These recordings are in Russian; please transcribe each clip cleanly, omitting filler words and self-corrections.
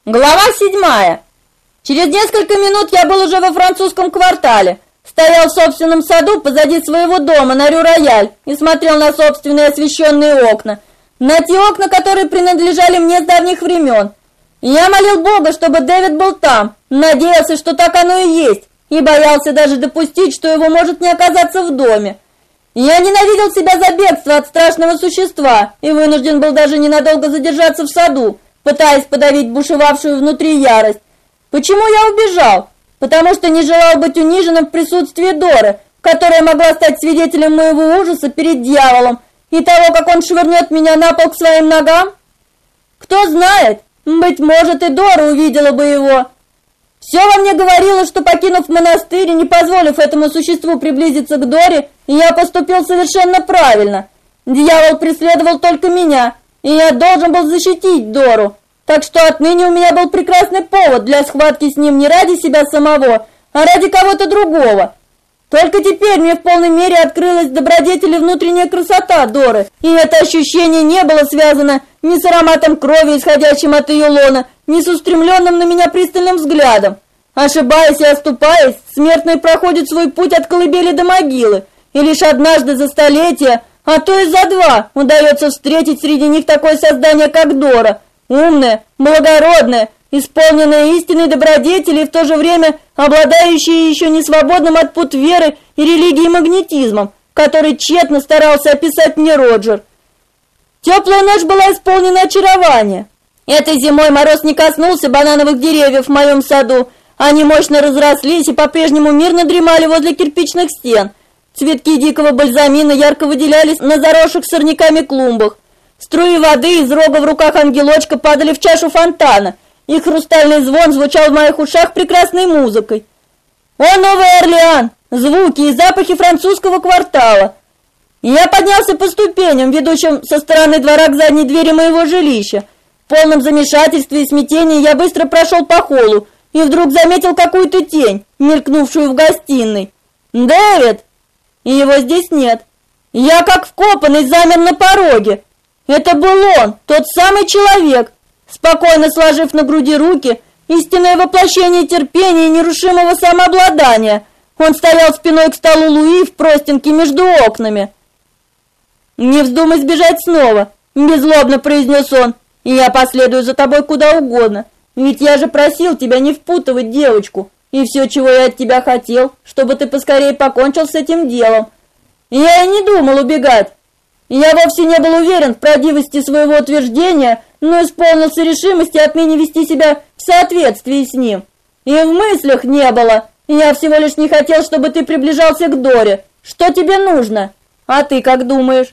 Глава 7. Через несколько минут я был уже во французском квартале. Стоял в собственном саду позади своего дома на Рю-Рояль и смотрел на собственные освещенные окна. На те окна, которые принадлежали мне с давних времен. И я молил Бога, чтобы Дэвид был там. Надеялся, что так оно и есть. И боялся даже допустить, что его может не оказаться в доме. Я ненавидел себя за бегство от страшного существа и вынужден был даже ненадолго задержаться в саду, пытаясь подавить бушевавшую внутри ярость. Почему я убежал? Потому что не желал быть униженным в присутствии Доры, которая могла стать свидетелем моего ужаса перед дьяволом и того, как он швырнет меня на пол к своим ногам. Кто знает, быть может, и Дора увидела бы его. Все во мне говорило, что, покинув монастырь и не позволив этому существу приблизиться к Доре, я поступил совершенно правильно. Дьявол преследовал только меня, и я должен был защитить Дору. Так что отныне у меня был прекрасный повод для схватки с ним не ради себя самого, а ради кого-то другого. Только теперь мне в полной мере открылась добродетель и внутренняя красота Доры, и это ощущение не было связано ни с ароматом крови, исходящим от ее лона, ни с устремленным на меня пристальным взглядом. Ошибаясь и оступаясь, смертный проходит свой путь от колыбели до могилы, и лишь однажды за столетие, а то и за два, удается встретить среди них такое создание, как Дора, умное, благородное, исполненное истинной добродетели и в то же время обладающее еще не свободным от пут веры и религии магнетизмом, который тщетно старался описать мне Роджер. Теплая ночь была исполнена очарования. Этой зимой мороз не коснулся банановых деревьев в моем саду, они мощно разрослись и по-прежнему мирно дремали возле кирпичных стен. Цветки дикого бальзамина ярко выделялись на заросших сорняками клумбах. Струи воды из рога в руках ангелочка падали в чашу фонтана, и хрустальный звон звучал в моих ушах прекрасной музыкой. О, Новый Орлеан! Звуки и запахи французского квартала! И я поднялся по ступеням, ведущим со стороны двора к задней двери моего жилища. В полном замешательстве и смятении я быстро прошел по холлу и вдруг заметил какую-то тень, мелькнувшую в гостиной. «Дэвид!» И его здесь нет. Я, как вкопанный, замер на пороге. Это был он, тот самый человек, спокойно сложив на груди руки, истинное воплощение терпения и нерушимого самообладания. Он стоял спиной к столу Луи в простенке между окнами. «Не вздумай сбежать снова», — беззлобно произнес он, — «и я последую за тобой куда угодно. Ведь я же просил тебя не впутывать девочку, и все, чего я от тебя хотел, чтобы ты поскорее покончил с этим делом. Я и не думал убегать. Я вовсе не был уверен в правдивости своего утверждения, но исполнился решимости отныне вести себя в соответствии с ним. И в мыслях не было. Я всего лишь не хотел, чтобы ты приближался к Доре. Что тебе нужно? А ты как думаешь?»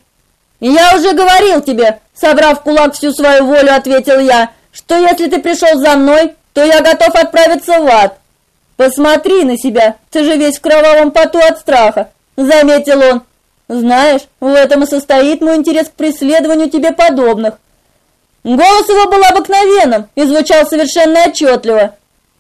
«Я уже говорил тебе», — собрав в кулак всю свою волю, ответил я, «что если ты пришел за мной, то я готов отправиться в ад». «Посмотри на себя, ты же весь в кровавом поту от страха», — заметил он. «Знаешь, в этом и состоит мой интерес к преследованию тебе подобных». Голос его был обыкновенным и звучал совершенно отчетливо.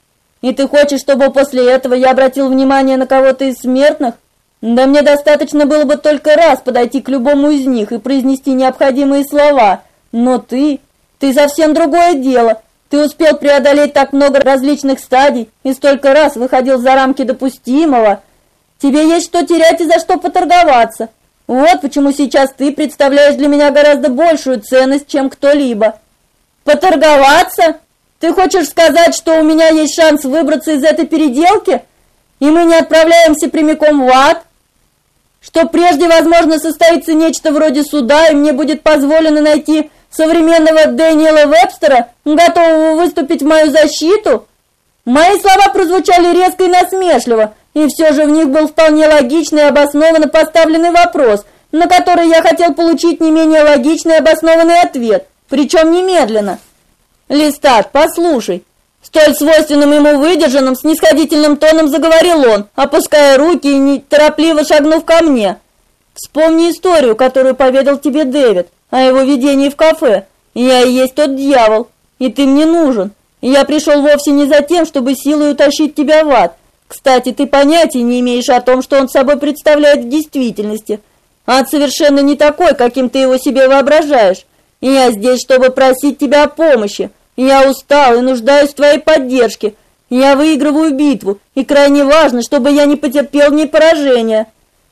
«И ты хочешь, чтобы после этого я обратил внимание на кого-то из смертных? Да мне достаточно было бы только раз подойти к любому из них и произнести необходимые слова. Но ты совсем другое дело. Ты успел преодолеть так много различных стадий и столько раз выходил за рамки допустимого. Тебе есть что терять и за что поторговаться. Вот почему сейчас ты представляешь для меня гораздо большую ценность, чем кто-либо». «Поторговаться? Ты хочешь сказать, что у меня есть шанс выбраться из этой переделки, и мы не отправляемся прямиком в ад? Что прежде, возможно, состоится нечто вроде суда, и мне будет позволено найти современного Дэниела Вебстера, готового выступить в мою защиту?» Мои слова прозвучали резко и насмешливо, и все же в них был вполне логичный и обоснованно поставленный вопрос, на который я хотел получить не менее логичный и обоснованный ответ, причем немедленно. «Листат, послушай». Столь свойственным ему выдержанным, снисходительным тоном заговорил он, опуская руки и неторопливо шагнув ко мне. «Вспомни историю, которую поведал тебе Дэвид, о его видении в кафе. Я и есть тот дьявол, и ты мне нужен. И я пришел вовсе не за тем, чтобы силой утащить тебя в ад. Кстати, ты понятия не имеешь о том, что он собой представляет в действительности. Ад совершенно не такой, каким ты его себе воображаешь. И я здесь, чтобы просить тебя о помощи, Я устал и нуждаюсь в твоей поддержке. Я выигрываю битву, и крайне важно, чтобы я не потерпел в ней поражения».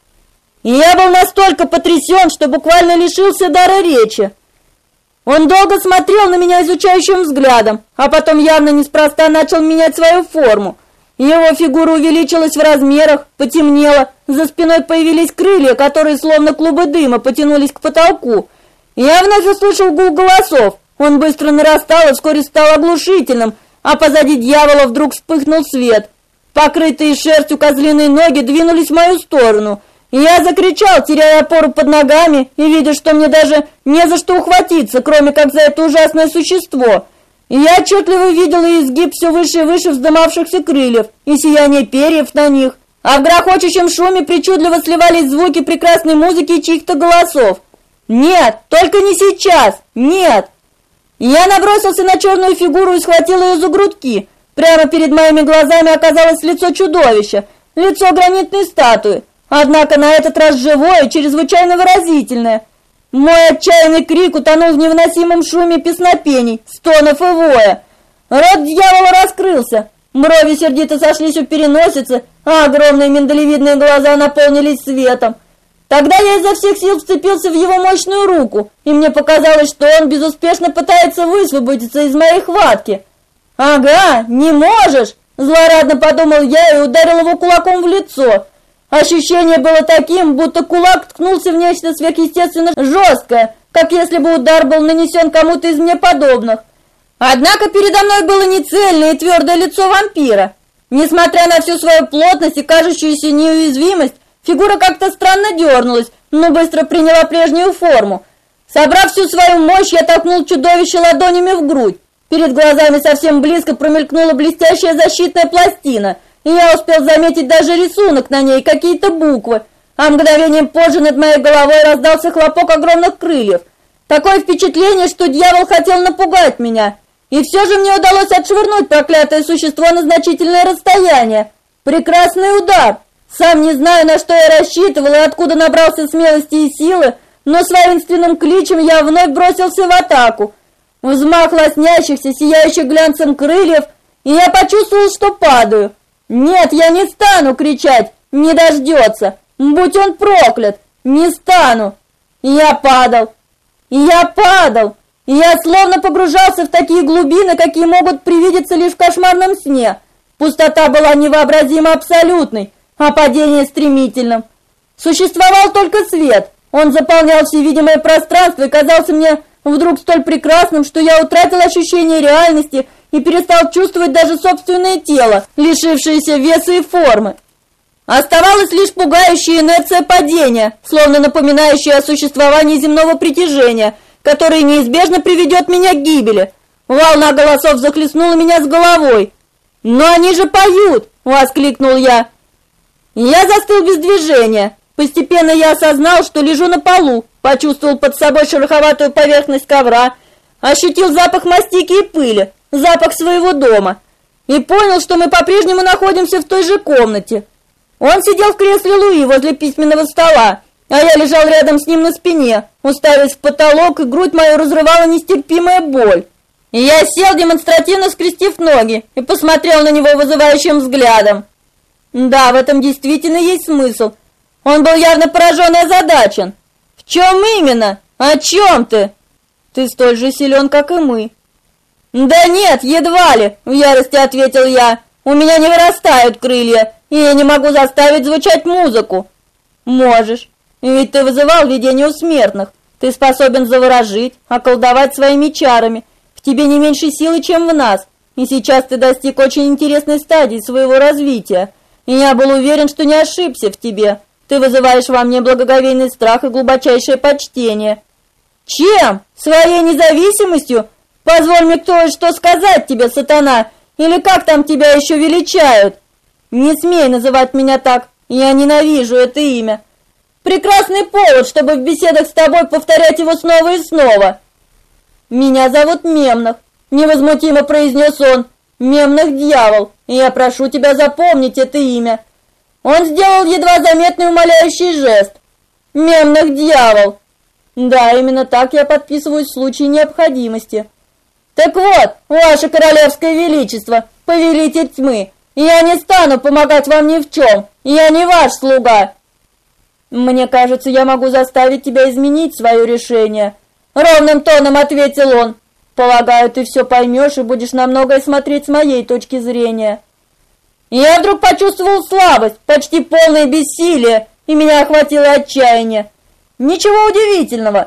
И я был настолько потрясен, что буквально лишился дара речи. Он долго смотрел на меня изучающим взглядом, а потом явно неспроста начал менять свою форму. Его фигура увеличилась в размерах, потемнела, за спиной появились крылья, которые словно клубы дыма потянулись к потолку. Я вновь услышал гул голосов. Он быстро нарастал и вскоре стал оглушительным, а позади дьявола вдруг вспыхнул свет. Покрытые шерстью козлиные ноги двинулись в мою сторону. Я закричал, теряя опору под ногами, и видя, что мне даже не за что ухватиться, кроме как за это ужасное существо. Я отчетливо видел изгиб все выше и выше вздымавшихся крыльев и сияние перьев на них, а в грохочущем шуме причудливо сливались звуки прекрасной музыки и чьих-то голосов. «Нет, только не сейчас! Нет!» Я набросился на черную фигуру и схватил ее за грудки. Прямо перед моими глазами оказалось лицо чудовища, лицо гранитной статуи. Однако на этот раз живое, чрезвычайно выразительное. Мой отчаянный крик утонул в невыносимом шуме песнопений, стонов и воя. Рот дьявола раскрылся, брови сердито сошлись у переносицы, а огромные миндалевидные глаза наполнились светом. Тогда я изо всех сил вцепился в его мощную руку, и мне показалось, что он безуспешно пытается высвободиться из моей хватки. «Ага, не можешь!» – злорадно подумал я и ударил его кулаком в лицо. Ощущение было таким, будто кулак ткнулся в нечто сверхъестественно жесткое, как если бы удар был нанесен кому-то из мне подобных. Однако передо мной было не цельное и твердое лицо вампира. Несмотря на всю свою плотность и кажущуюся неуязвимость, фигура как-то странно дернулась, но быстро приняла прежнюю форму. Собрав всю свою мощь, я толкнул чудовище ладонями в грудь. Перед глазами совсем близко промелькнула блестящая защитная пластина, и я успел заметить даже рисунок на ней, какие-то буквы, а мгновением позже над моей головой раздался хлопок огромных крыльев. Такое впечатление, что дьявол хотел напугать меня, и все же мне удалось отшвырнуть проклятое существо на значительное расстояние. Прекрасный удар! Сам не знаю, на что я рассчитывал и откуда набрался смелости и силы, но с воинственным кличем я вновь бросился в атаку. Взмах лоснящихся, сияющих глянцем крыльев, и я почувствовал, что падаю. Нет, я не стану кричать, не дождется. Будь он проклят, не стану. И я падал, и я словно погружался в такие глубины, какие могут привидеться лишь в кошмарном сне. Пустота была невообразимо абсолютной, а падение стремительным. Существовал только свет. Он заполнял все видимое пространство и казался мне вдруг столь прекрасным, что я утратил ощущение реальности и перестал чувствовать даже собственное тело, лишившееся веса и формы. Оставалась лишь пугающая инерция падения, словно напоминающая о существовании земного притяжения, которое неизбежно приведет меня к гибели. Волна голосов захлестнула меня с головой. «Но они же поют!» — воскликнул я. Я застыл без движения. Постепенно я осознал, что лежу на полу, почувствовал под собой шероховатую поверхность ковра, ощутил запах мастики и пыли, запах своего дома, и понял, что мы по-прежнему находимся в той же комнате. Он сидел в кресле Луи возле письменного стола, а я лежал рядом с ним на спине, уставясь в потолок, и грудь мою разрывала нестерпимая боль. И я сел, демонстративно скрестив ноги, и посмотрел на него вызывающим взглядом. Да, в этом действительно есть смысл. Он был явно поражен и озадачен. В чем именно? О чем ты? Ты столь же силен, как и мы. Да нет, едва ли, в ярости ответил я. У меня не вырастают крылья, и я не могу заставить звучать музыку. Можешь, ведь ты вызывал видение у смертных. Ты способен заворожить, околдовать своими чарами. В тебе не меньше силы, чем в нас. И сейчас ты достиг очень интересной стадии своего развития. И я был уверен, что не ошибся в тебе. Ты вызываешь во мне благоговейный страх и глубочайшее почтение. Чем? Своей независимостью? Позволь мне кое-что сказать тебе, сатана, или как там тебя еще величают? Не смей называть меня так, я ненавижу это имя. Прекрасный повод, чтобы в беседах с тобой повторять его снова и снова. Меня зовут Мемнах, невозмутимо произнес он. Мемнах дьявол, и я прошу тебя запомнить это имя. Он сделал едва заметный умоляющий жест. Мемнах дьявол. Да, именно так я подписываюсь в случае необходимости. Так вот, ваше королевское величество, повелитель тьмы, я не стану помогать вам ни в чем, я не ваш слуга. Мне кажется, я могу заставить тебя изменить свое решение, ровным тоном ответил он. Полагаю, ты все поймешь и будешь на многое смотреть с моей точки зрения. Я вдруг почувствовал слабость, почти полное бессилие, и меня охватило отчаяние. Ничего удивительного.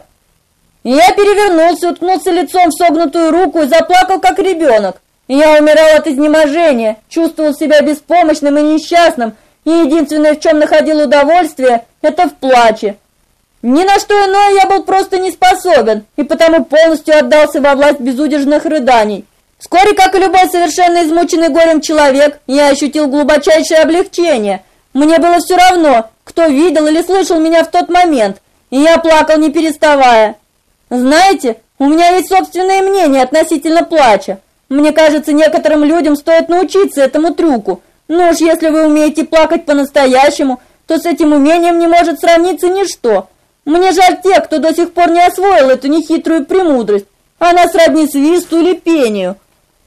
Я перевернулся, уткнулся лицом в согнутую руку и заплакал, как ребенок. Я умирал от изнеможения, чувствовал себя беспомощным и несчастным, и единственное, в чем находил удовольствие, это в плаче. Ни на что иное я был просто не способен, и потому полностью отдался во власть безудержных рыданий. Вскоре, как и любой совершенно измученный горем человек, я ощутил глубочайшее облегчение. Мне было все равно, кто видел или слышал меня в тот момент, и я плакал не переставая. Знаете, у меня есть собственное мнение относительно плача. Мне кажется, некоторым людям стоит научиться этому трюку. Но уж если вы умеете плакать по-настоящему, то с этим умением не может сравниться ничто. Мне жаль тех, кто до сих пор не освоил эту нехитрую премудрость. Она сродни свисту или пению.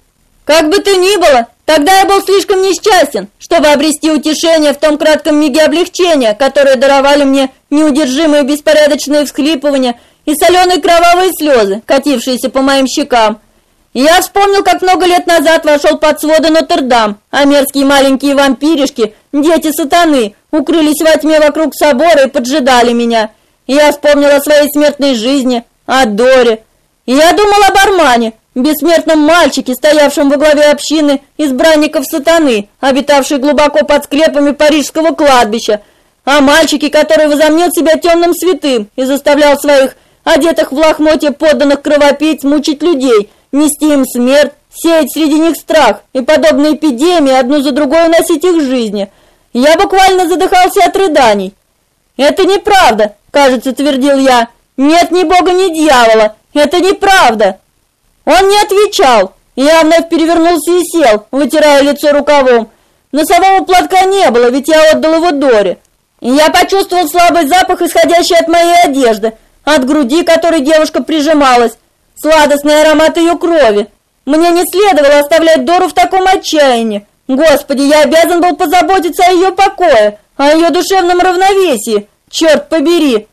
Как бы то ни было, тогда я был слишком несчастен, чтобы обрести утешение в том кратком миге облегчения, которое даровали мне неудержимые беспорядочные всхлипывания и соленые кровавые слезы, катившиеся по моим щекам. Я вспомнил, как много лет назад вошел под своды Нотр-Дам, а мерзкие маленькие вампиришки, дети сатаны, укрылись во тьме вокруг собора и поджидали меня. Я вспомнил о своей смертной жизни, о Доре. Я думал об Армане, бессмертном мальчике, стоявшем во главе общины избранников сатаны, обитавшей глубоко под склепами парижского кладбища, о мальчике, который возомнил себя темным святым и заставлял своих, одетых в лохмотья подданных кровопийц, мучить людей, нести им смерть, сеять среди них страх и, подобно эпидемии, одну за другой уносить их жизни. Я буквально задыхался от рыданий. «Это неправда», — кажется, твердил я. «Нет ни бога, ни дьявола. Это неправда». Он не отвечал. Я вновь перевернулся и сел, вытирая лицо рукавом. Носового платка не было, ведь я отдал его Доре. И я почувствовал слабый запах, исходящий от моей одежды, от груди, к которой девушка прижималась, сладостный аромат ее крови. Мне не следовало оставлять Дору в таком отчаянии. Господи, я обязан был позаботиться о ее покое, о ее душевном равновесии. Черт побери!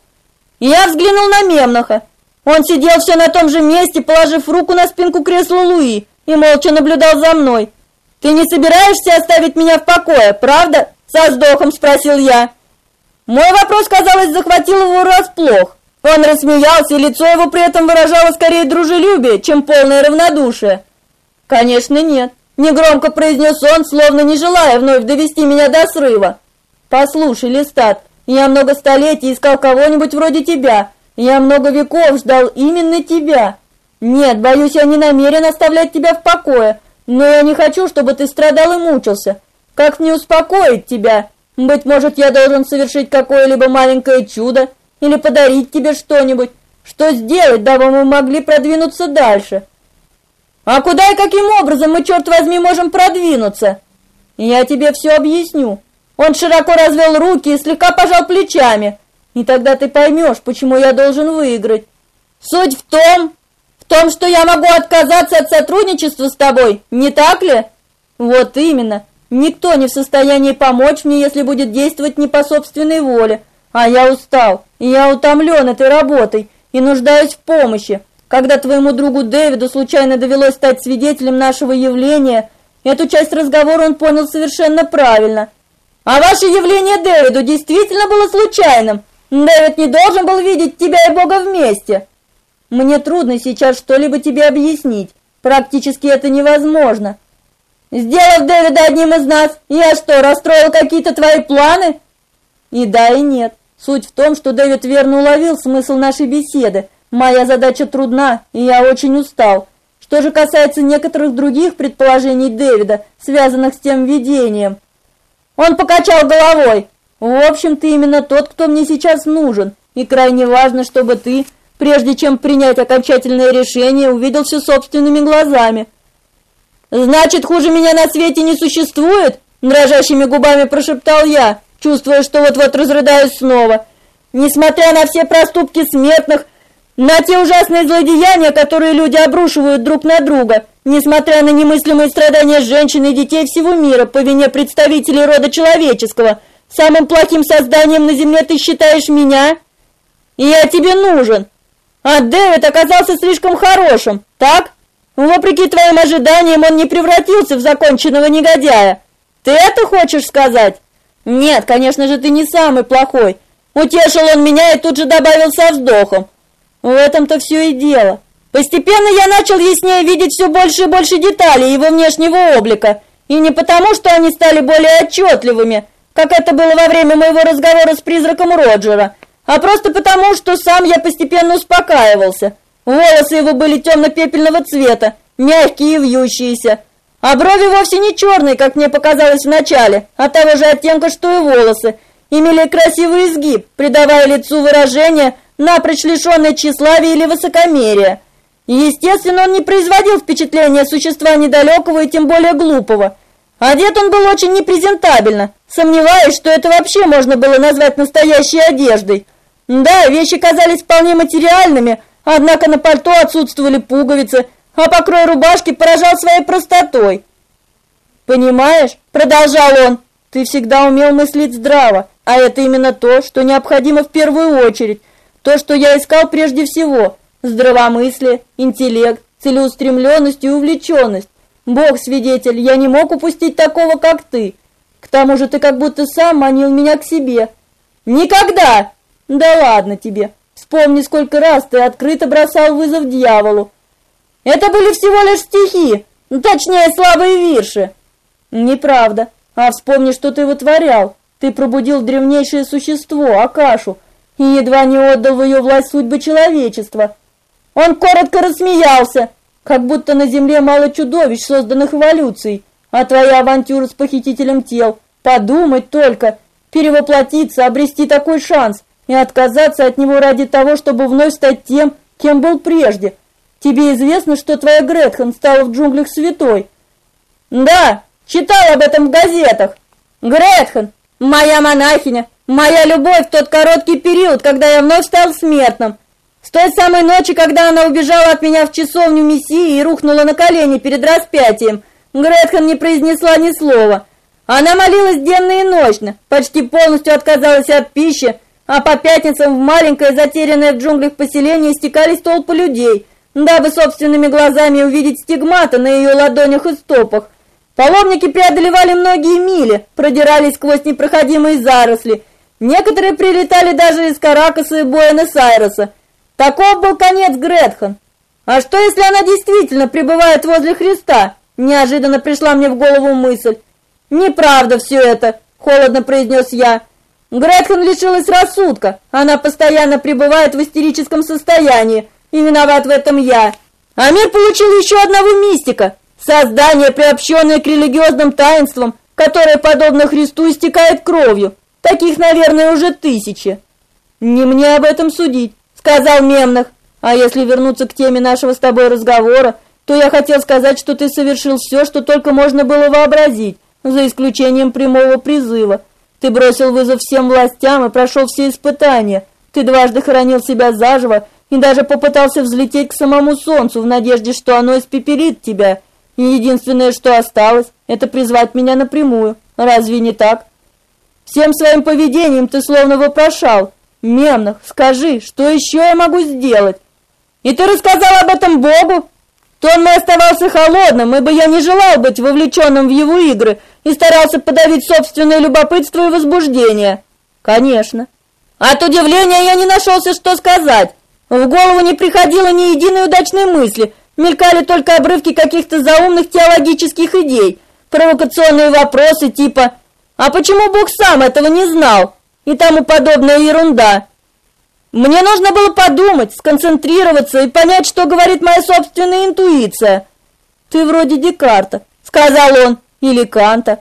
Я взглянул на Мемноха. Он сидел все на том же месте, положив руку на спинку кресла Луи, и молча наблюдал за мной. «Ты не собираешься оставить меня в покое, правда?» — со вздохом спросил я. Мой вопрос, казалось, захватил его врасплох. Он рассмеялся, и лицо его при этом выражало скорее дружелюбие, чем полное равнодушие. «Конечно, нет», — негромко произнес он, словно не желая вновь довести меня до срыва. «Послушай, Листат, я много столетий искал кого-нибудь вроде тебя. Я много веков ждал именно тебя. Нет, боюсь, я не намерен оставлять тебя в покое, но я не хочу, чтобы ты страдал и мучился. Как мне успокоить тебя? Быть может, я должен совершить какое-либо маленькое чудо или подарить тебе что-нибудь. Что сделать, дабы мы могли продвинуться дальше?» «А куда и каким образом мы, черт возьми, можем продвинуться?» «Я тебе все объясню». Он широко развел руки и слегка пожал плечами. «И тогда ты поймешь, почему я должен выиграть. Суть в том, что я могу отказаться от сотрудничества с тобой, не так ли?» «Вот именно. Никто не в состоянии помочь мне, если будет действовать не по собственной воле. А я устал, и я утомлен этой работой, и нуждаюсь в помощи. Когда твоему другу Дэвиду случайно довелось стать свидетелем нашего явления, эту часть разговора он понял совершенно правильно. А ваше явление Дэвиду действительно было случайным. Дэвид не должен был видеть тебя и Бога вместе. Мне трудно сейчас что-либо тебе объяснить. Практически это невозможно. Сделав Дэвида одним из нас, я что, расстроил какие-то твои планы?» И да, и нет. Суть в том, что Дэвид верно уловил смысл нашей беседы. Моя задача трудна, и я очень устал. Что же касается некоторых других предположений Дэвида, связанных с тем видением, он покачал головой. «В общем, ты именно тот, кто мне сейчас нужен, и крайне важно, чтобы ты, прежде чем принять окончательное решение, увидел все собственными глазами». «Значит, хуже меня на свете не существует?» — дрожащими губами прошептал я, чувствуя, что вот-вот разрыдаюсь снова. «Несмотря на все проступки смертных, на те ужасные злодеяния, которые люди обрушивают друг на друга, несмотря на немыслимые страдания женщин и детей всего мира по вине представителей рода человеческого. Самым плохим созданием на земле ты считаешь меня? И я тебе нужен. А Дэвид оказался слишком хорошим, так? Вопреки твоим ожиданиям он не превратился в законченного негодяя. Ты это хочешь сказать? Нет, конечно же, ты не самый плохой. Утешил он меня и тут же добавил со вздохом. В этом-то все и дело. Постепенно я начал яснее видеть все больше и больше деталей его внешнего облика. И не потому, что они стали более отчетливыми, как это было во время моего разговора с призраком Роджера, а просто потому, что сам я постепенно успокаивался. Волосы его были темно-пепельного цвета, мягкие и вьющиеся, а брови вовсе не черные, как мне показалось вначале, а того же оттенка, что и волосы, имели красивый изгиб, придавая лицу выражение, напрочь лишенное тщеславия или высокомерия. Естественно, он не производил впечатления существа недалекого и тем более глупого. Одет он был очень непрезентабельно, сомневаюсь, что это вообще можно было назвать настоящей одеждой. Да, вещи казались вполне материальными, однако на пальто отсутствовали пуговицы, а покрой рубашки поражал своей простотой. «Понимаешь», — продолжал он, — «ты всегда умел мыслить здраво, а это именно то, что необходимо в первую очередь, то, что я искал прежде всего — здравомыслие, интеллект, целеустремленность и увлеченность. Бог свидетель, я не мог упустить такого, как ты. К тому же ты как будто сам манил меня к себе». «Никогда!» «Да ладно тебе. Вспомни, сколько раз ты открыто бросал вызов дьяволу. Это были всего лишь стихи, точнее, слабые вирши». «Неправда. А вспомни, что ты вытворял. Ты пробудил древнейшее существо, Акашу, и едва не отдал в ее власть судьбы человечества». Он коротко рассмеялся, как будто на земле мало чудовищ, созданных эволюцией, а твоя авантюра с похитителем тел. Подумать только, перевоплотиться, обрести такой шанс и отказаться от него ради того, чтобы вновь стать тем, кем был прежде. Тебе известно, что твоя Гретхен стала в джунглях святой? Да, читал об этом в газетах. Гретхен, моя монахиня, моя любовь в тот короткий период, когда я вновь стал смертным. С той самой ночи, когда она убежала от меня в часовню Мессии и рухнула на колени перед распятием, Гретхен не произнесла ни слова. Она молилась денно и ночно, почти полностью отказалась от пищи, а по пятницам в маленькое затерянное в джунглях поселение стекались толпы людей, дабы собственными глазами увидеть стигматы на ее ладонях и стопах. Паломники преодолевали многие мили, продирались сквозь непроходимые заросли. Некоторые прилетали даже из Каракаса и Буэнос-Айреса. Таков был конец Гретхен. А что, если она действительно пребывает возле Христа? Неожиданно пришла мне в голову мысль. Неправда все это, холодно произнес я. Гретхен лишилась рассудка. Она постоянно пребывает в истерическом состоянии, и виноват в этом я. А мир получил еще одного мистика. Создание, приобщенное к религиозным таинствам, которое, подобно Христу, истекает кровью. Таких, наверное, уже тысячи. Не мне об этом судить, сказал Мемнах. А если вернуться к теме нашего с тобой разговора, то я хотел сказать, что ты совершил все, что только можно было вообразить, за исключением прямого призыва. Ты бросил вызов всем властям и прошел все испытания. Ты дважды хоронил себя заживо и даже попытался взлететь к самому солнцу в надежде, что оно испепелит тебя. И единственное, что осталось, это призвать меня напрямую. Разве не так? Всем своим поведением ты словно вопрошал: Мемнах, скажи, что еще я могу сделать? И ты рассказал об этом Богу? Тон мой оставался холодным, ибо я не желал быть вовлеченным в его игры и старался подавить собственное любопытство и возбуждение. Конечно. От удивления я не нашелся, что сказать. В голову не приходило ни единой удачной мысли, мелькали только обрывки каких-то заумных теологических идей, провокационные вопросы типа «А почему Бог сам этого не знал?» и тому подобная ерунда. Мне нужно было подумать, сконцентрироваться и понять, что говорит моя собственная интуиция. «Ты вроде Декарта», — сказал он, — «или Канта».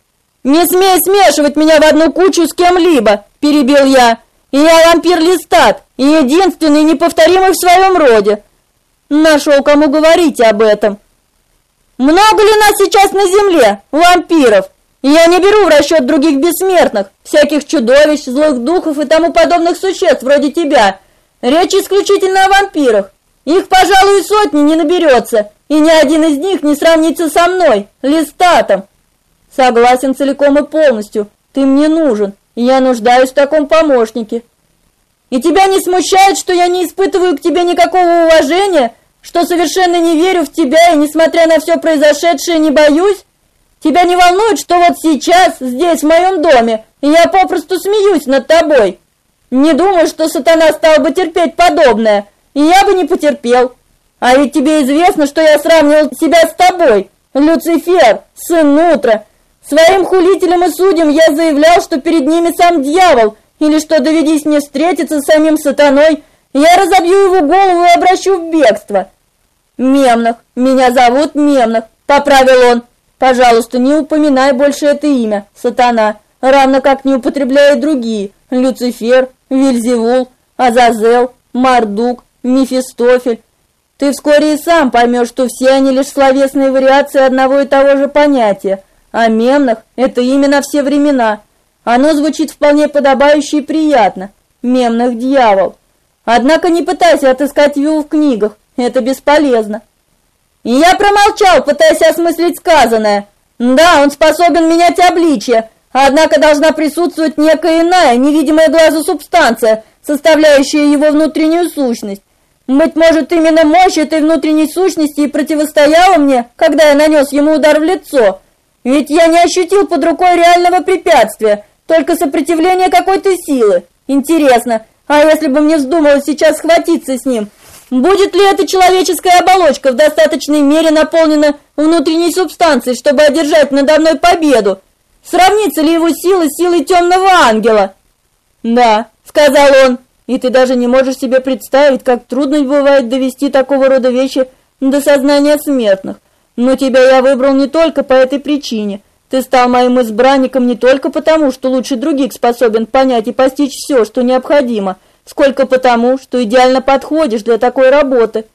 «Не смей смешивать меня в одну кучу с кем-либо», — перебил я. «И я вампир Листат, и единственный, неповторимый в своем роде». Нашел, кому говорить об этом. «Много ли нас сейчас на земле, вампиров? Я не беру в расчет других бессмертных, всяких чудовищ, злых духов и тому подобных существ вроде тебя. Речь исключительно о вампирах. Их, пожалуй, сотни не наберется, и ни один из них не сравнится со мной, Листатом. Согласен целиком и полностью. Ты мне нужен, и я нуждаюсь в таком помощнике. И тебя не смущает, что я не испытываю к тебе никакого уважения, что совершенно не верю в тебя и, несмотря на все произошедшее, не боюсь? Тебя не волнует, что вот сейчас, здесь, в моем доме, я попросту смеюсь над тобой? Не думаю, что сатана стал бы терпеть подобное, и я бы не потерпел. А ведь тебе известно, что я сравнивал себя с тобой, Люцифер, сын Утра. Своим хулителям и судьям я заявлял, что перед ними сам дьявол, или что, доведись мне встретиться с самим сатаной, я разобью его голову и обращу в бегство. Мемнах, меня зовут Мемнах, поправил он. Пожалуйста, не упоминай больше это имя, сатана, равно как не употребляй и другие: Люцифер, Вельзевул, Азазел, Мардук, Мефистофель. Ты вскоре и сам поймешь, что все они лишь словесные вариации одного и того же понятия, а Мемнах – это имя на все времена. Оно звучит вполне подобающе и приятно. Мемнах – дьявол. Однако не пытайся отыскать его в книгах, это бесполезно. И я промолчал, пытаясь осмыслить сказанное. Да, он способен менять обличье, однако должна присутствовать некая иная, невидимая глазу субстанция, составляющая его внутреннюю сущность. Быть может, именно мощь этой внутренней сущности и противостояла мне, когда я нанес ему удар в лицо. Ведь я не ощутил под рукой реального препятствия, только сопротивление какой-то силы. Интересно, а если бы мне вздумалось сейчас схватиться с ним, будет ли эта человеческая оболочка в достаточной мере наполнена внутренней субстанцией, чтобы одержать надо мной победу? Сравнится ли его сила с силой темного ангела? Да, сказал он, и ты даже не можешь себе представить, как трудно бывает довести такого рода вещи до сознания смертных. Но тебя я выбрал не только по этой причине. Ты стал моим избранником не только потому, что лучше других способен понять и постичь все, что необходимо, сколько потому, что идеально подходишь для такой работы.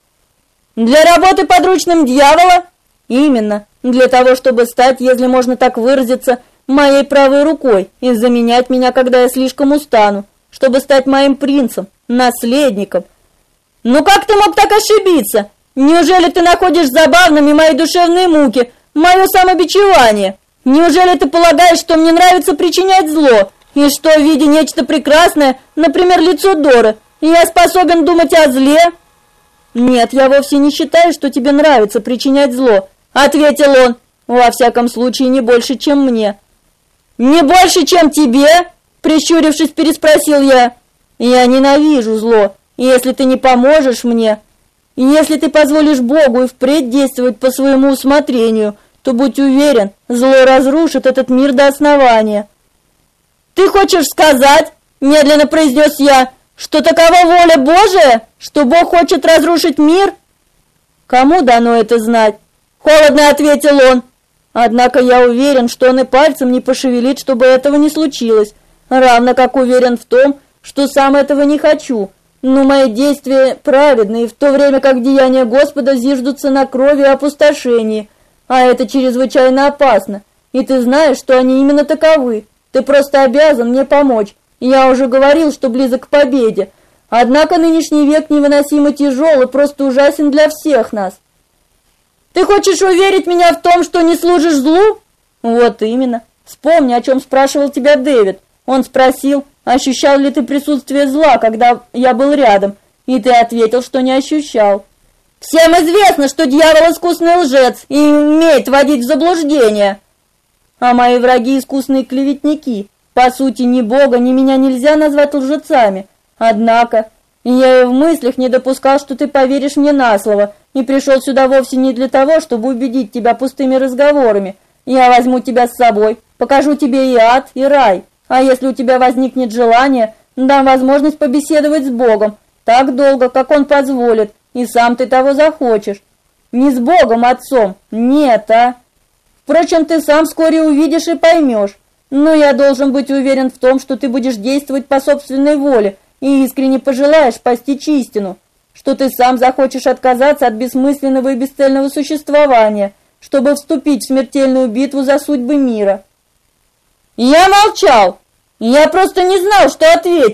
Для работы подручным дьявола? Именно, для того, чтобы стать, если можно так выразиться, моей правой рукой и заменять меня, когда я слишком устану, чтобы стать моим принцем, наследником. Ну как ты мог так ошибиться? Неужели ты находишь забавными мои душевные муки, мое самобичевание? Неужели ты полагаешь, что мне нравится причинять зло, и что, видя нечто прекрасное, например, лицо Доры, я способен думать о зле? Нет, я вовсе не считаю, что тебе нравится причинять зло, ответил он. Во всяком случае, не больше, чем мне. Не больше, чем тебе? Прищурившись, переспросил я. Я ненавижу зло, и если ты не поможешь мне, и если ты позволишь Богу и впредь действовать по своему усмотрению, то будь уверен, зло разрушит этот мир до основания. Ты хочешь сказать, медленно произнес я, что такова воля Божия, что Бог хочет разрушить мир? Кому дано это знать? Холодно ответил он. Однако я уверен, что он и пальцем не пошевелит, чтобы этого не случилось, равно как уверен в том, что сам этого не хочу. Но мои действия праведны, и в то время как деяния Господа зиждутся на крови и опустошении, а это чрезвычайно опасно. И ты знаешь, что они именно таковы. Ты просто обязан мне помочь. Я уже говорил, что близок к победе. Однако нынешний век невыносимо тяжел и просто ужасен для всех нас. Ты хочешь уверить меня в том, что не служишь злу? Вот именно. Вспомни, о чем спрашивал тебя Дэвид. Он спросил, ощущал ли ты присутствие зла, когда я был рядом, и ты ответил, что не ощущал. Всем известно, что дьявол искусный лжец и умеет вводить в заблуждение. А мои враги искусные клеветники. По сути, ни Бога, ни меня нельзя назвать лжецами. Однако, я и в мыслях не допускал, что ты поверишь мне на слово, и пришел сюда вовсе не для того, чтобы убедить тебя пустыми разговорами. Я возьму тебя с собой, покажу тебе и ад, и рай. А если у тебя возникнет желание, дам возможность побеседовать с Богом так долго, как Он позволит, и сам ты того захочешь. Не с Богом Отцом, нет, а? Впрочем, ты сам вскоре увидишь и поймешь. Но я должен быть уверен в том, что ты будешь действовать по собственной воле и искренне пожелаешь постичь истину, что ты сам захочешь отказаться от бессмысленного и бесцельного существования, чтобы вступить в смертельную битву за судьбы мира. Я молчал. Я просто не знал, что ответить.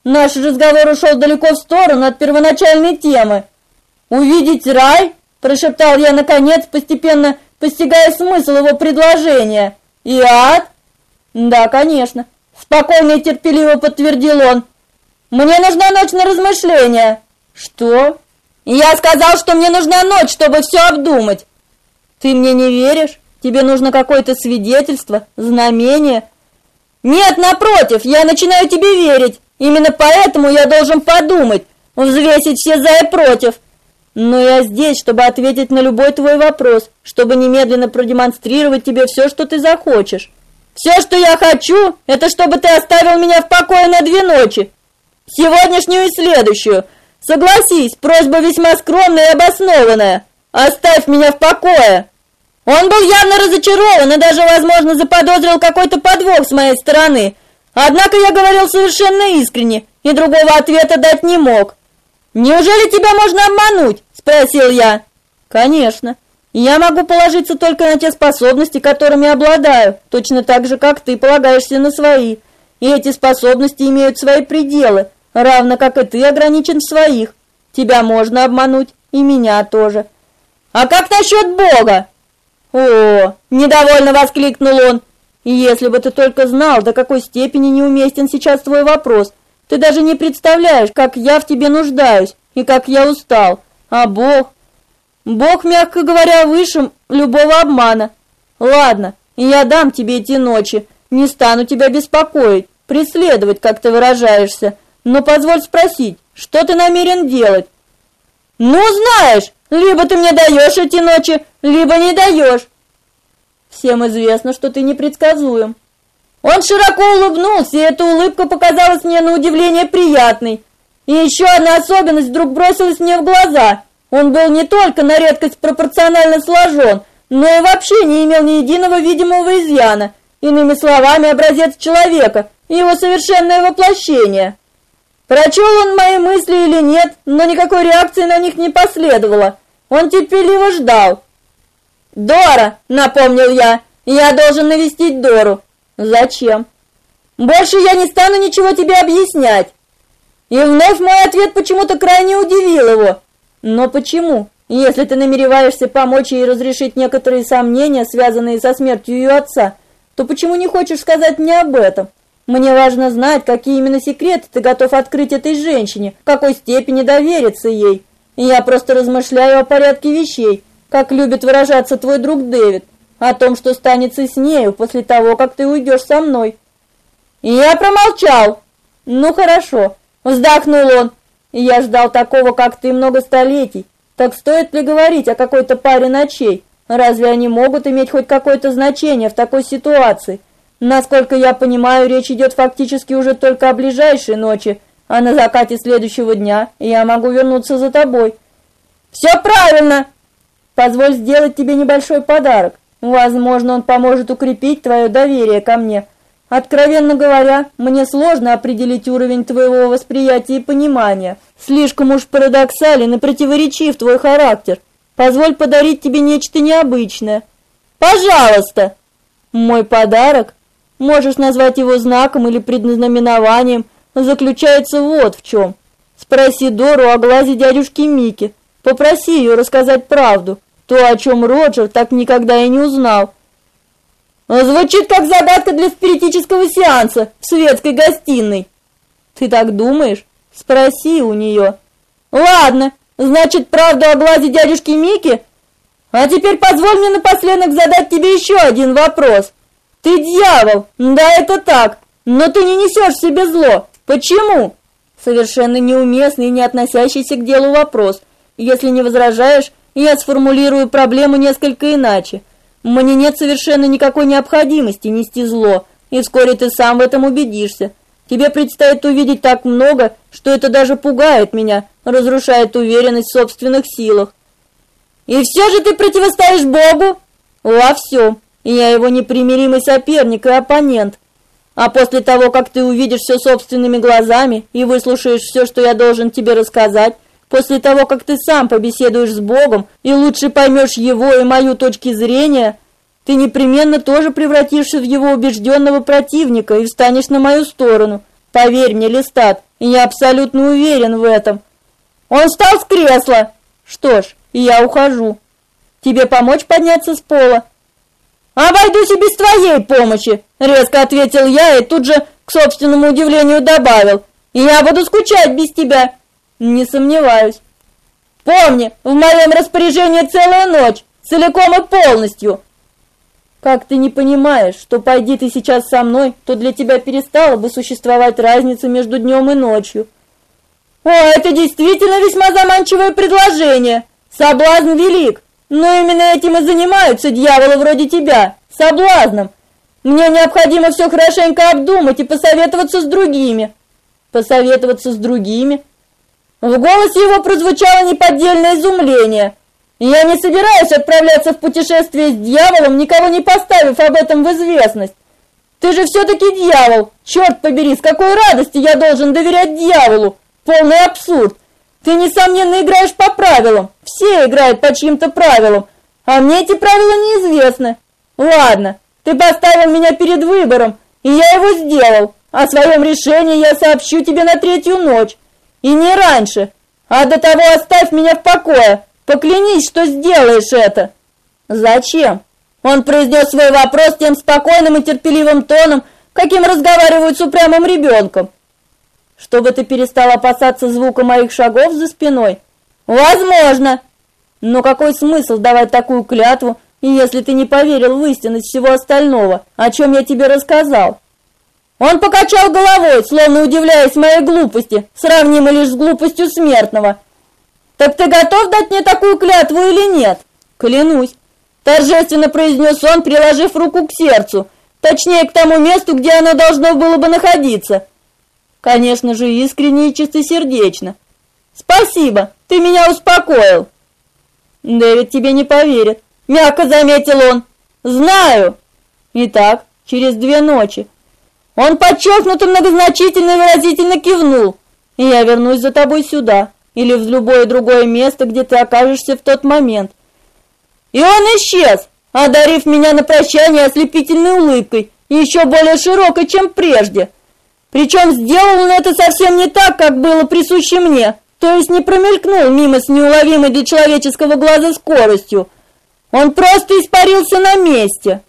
Наш разговор ушел далеко в сторону от первоначальной темы. «Увидеть рай?» – прошептал я наконец, постепенно постигая смысл его предложения. «И ад?» «Да, конечно», – спокойно и терпеливо подтвердил он. «Мне нужна ночь на размышления». «Что?» «Я сказал, что мне нужна ночь, чтобы все обдумать». «Ты мне не веришь? Тебе нужно какое-то свидетельство, знамение?» «Нет, напротив, я начинаю тебе верить. Именно поэтому я должен подумать, взвесить все за и против. Но я здесь, чтобы ответить на любой твой вопрос, чтобы немедленно продемонстрировать тебе все, что ты захочешь. Все, что я хочу, это чтобы ты оставил меня в покое на 2 ночи. Сегодняшнюю и следующую. Согласись, просьба весьма скромная и обоснованная. Оставь меня в покое». Он был явно разочарован и даже, возможно, заподозрил какой-то подвох с моей стороны. Однако я говорил совершенно искренне и другого ответа дать не мог. «Неужели тебя можно обмануть?» – спросил я. «Конечно. Я могу положиться только на те способности, которыми обладаю, точно так же, как ты полагаешься на свои. И эти способности имеют свои пределы, равно как и ты ограничен в своих. Тебя можно обмануть, и меня тоже». «А как насчет Бога?» «О!» – недовольно воскликнул он. «Если бы ты только знал, до какой степени неуместен сейчас твой вопрос. Ты даже не представляешь, как я в тебе нуждаюсь и как я устал. А Бог? Бог, мягко говоря, выше любого обмана. Ладно, я дам тебе эти ночи, не стану тебя беспокоить, преследовать, как ты выражаешься. Но позволь спросить, что ты намерен делать?» «Ну, знаешь, либо ты мне даешь эти ночи, либо не даешь». «Всем известно, что ты непредсказуем». Он широко улыбнулся, и эта улыбка показалась мне на удивление приятной. И еще одна особенность вдруг бросилась мне в глаза. Он был не только на редкость пропорционально сложен, но и вообще не имел ни единого видимого изъяна. Иными словами, образец человека и его совершенное воплощение. Прочел он мои мысли или нет, но никакой реакции на них не последовало. Он терпеливо ждал. «Дора», — напомнил я, — «я должен навестить Дору». «Зачем?» «Больше я не стану ничего тебе объяснять». И вновь мой ответ почему-то крайне удивил его. «Но почему? Если ты намереваешься помочь ей разрешить некоторые сомнения, связанные со смертью ее отца, то почему не хочешь сказать мне об этом? Мне важно знать, какие именно секреты ты готов открыть этой женщине, в какой степени довериться ей. И я просто размышляю о порядке вещей, как любит выражаться твой друг Дэвид, о том, что станется с нею после того, как ты уйдешь со мной». И я промолчал. «Ну хорошо», — вздохнул он. «Я ждал такого, как ты, много столетий. Так стоит ли говорить о какой-то паре ночей? Разве они могут иметь хоть какое-то значение в такой ситуации? Насколько я понимаю, речь идет фактически уже только о ближайшей ночи, а на закате следующего дня я могу вернуться за тобой». «Все правильно!» «Позволь сделать тебе небольшой подарок. Возможно, он поможет укрепить твое доверие ко мне. Откровенно говоря, мне сложно определить уровень твоего восприятия и понимания. Слишком уж парадоксален и противоречив твой характер. Позволь подарить тебе нечто необычное». «Пожалуйста!» «Мой подарок, можешь назвать его знаком или предзнаменованием, заключается вот в чем. Спроси Дору о глазе дядюшки Мики. Попроси ее рассказать правду, то, о чем Роджер так никогда и не узнал». «Звучит как загадка для спиритического сеанса в светской гостиной». «Ты так думаешь? Спроси у нее». «Ладно, значит, правду о глазе дядюшки Мики? А теперь позволь мне напоследок задать тебе еще один вопрос. Ты дьявол, да, это так, но ты не несешь в себе зло. Почему?» Совершенно неуместный и не относящийся к делу вопрос. Если не возражаешь, я сформулирую проблему несколько иначе. Мне нет совершенно никакой необходимости нести зло, и вскоре ты сам в этом убедишься. Тебе предстоит увидеть так много, что это даже пугает меня, разрушает уверенность в собственных силах. И все же ты противостоишь Богу? Во всем. Я его непримиримый соперник и оппонент. А после того, как ты увидишь все собственными глазами и выслушаешь все, что я должен тебе рассказать, после того, как ты сам побеседуешь с Богом и лучше поймешь его и мою точки зрения, ты непременно тоже превратишься в его убежденного противника и встанешь на мою сторону. Поверь мне, Листат, и я абсолютно уверен в этом. Он встал с кресла. Что ж, я ухожу. Тебе помочь подняться с пола? Обойдусь и без твоей помощи, резко ответил я и тут же, к собственному удивлению, добавил: и я буду скучать без тебя. Не сомневаюсь. Помни, в моем распоряжении целая ночь, целиком и полностью. Как ты не понимаешь, что пойди ты сейчас со мной, то для тебя перестала бы существовать разница между днем и ночью. О, это действительно весьма заманчивое предложение. Соблазн велик, но именно этим и занимаются дьяволы вроде тебя, соблазном. Мне необходимо все хорошенько обдумать и посоветоваться с другими. Посоветоваться с другими? В голосе его прозвучало неподдельное изумление. Я не собираюсь отправляться в путешествие с дьяволом, никого не поставив об этом в известность. Ты же все-таки дьявол. Черт побери, с какой радости я должен доверять дьяволу. Полный абсурд. Ты, несомненно, играешь по правилам. Все играют по чьим-то правилам. А мне эти правила неизвестны. Ладно, ты поставил меня перед выбором, и я его сделал. О своем решении я сообщу тебе на 3-ю ночь. И не раньше. А до того оставь меня в покое. Поклянись, что сделаешь это. Зачем? Он произнес свой вопрос тем спокойным и терпеливым тоном, каким разговаривают с упрямым ребенком. Чтобы ты перестал опасаться звука моих шагов за спиной? Возможно. Но какой смысл давать такую клятву, если ты не поверил в истинность всего остального, о чем я тебе рассказал? Он покачал головой, словно удивляясь моей глупости, сравнимой лишь с глупостью смертного. «Так ты готов дать мне такую клятву или нет?» «Клянусь», — торжественно произнес он, приложив руку к сердцу, точнее к тому месту, где оно должно было бы находиться. Конечно же, искренне и чистосердечно. «Спасибо, ты меня успокоил». «Дэвид тебе не поверит», — мягко заметил он. «Знаю». «Итак, через 2 ночи». Он подчеркнуто многозначительно и выразительно кивнул. «И я вернусь за тобой сюда, или в любое другое место, где ты окажешься в тот момент». И он исчез, одарив меня на прощание ослепительной улыбкой, еще более широкой, чем прежде. Причем сделал он это совсем не так, как было присуще мне, то есть не промелькнул мимо с неуловимой для человеческого глаза скоростью. Он просто испарился на месте.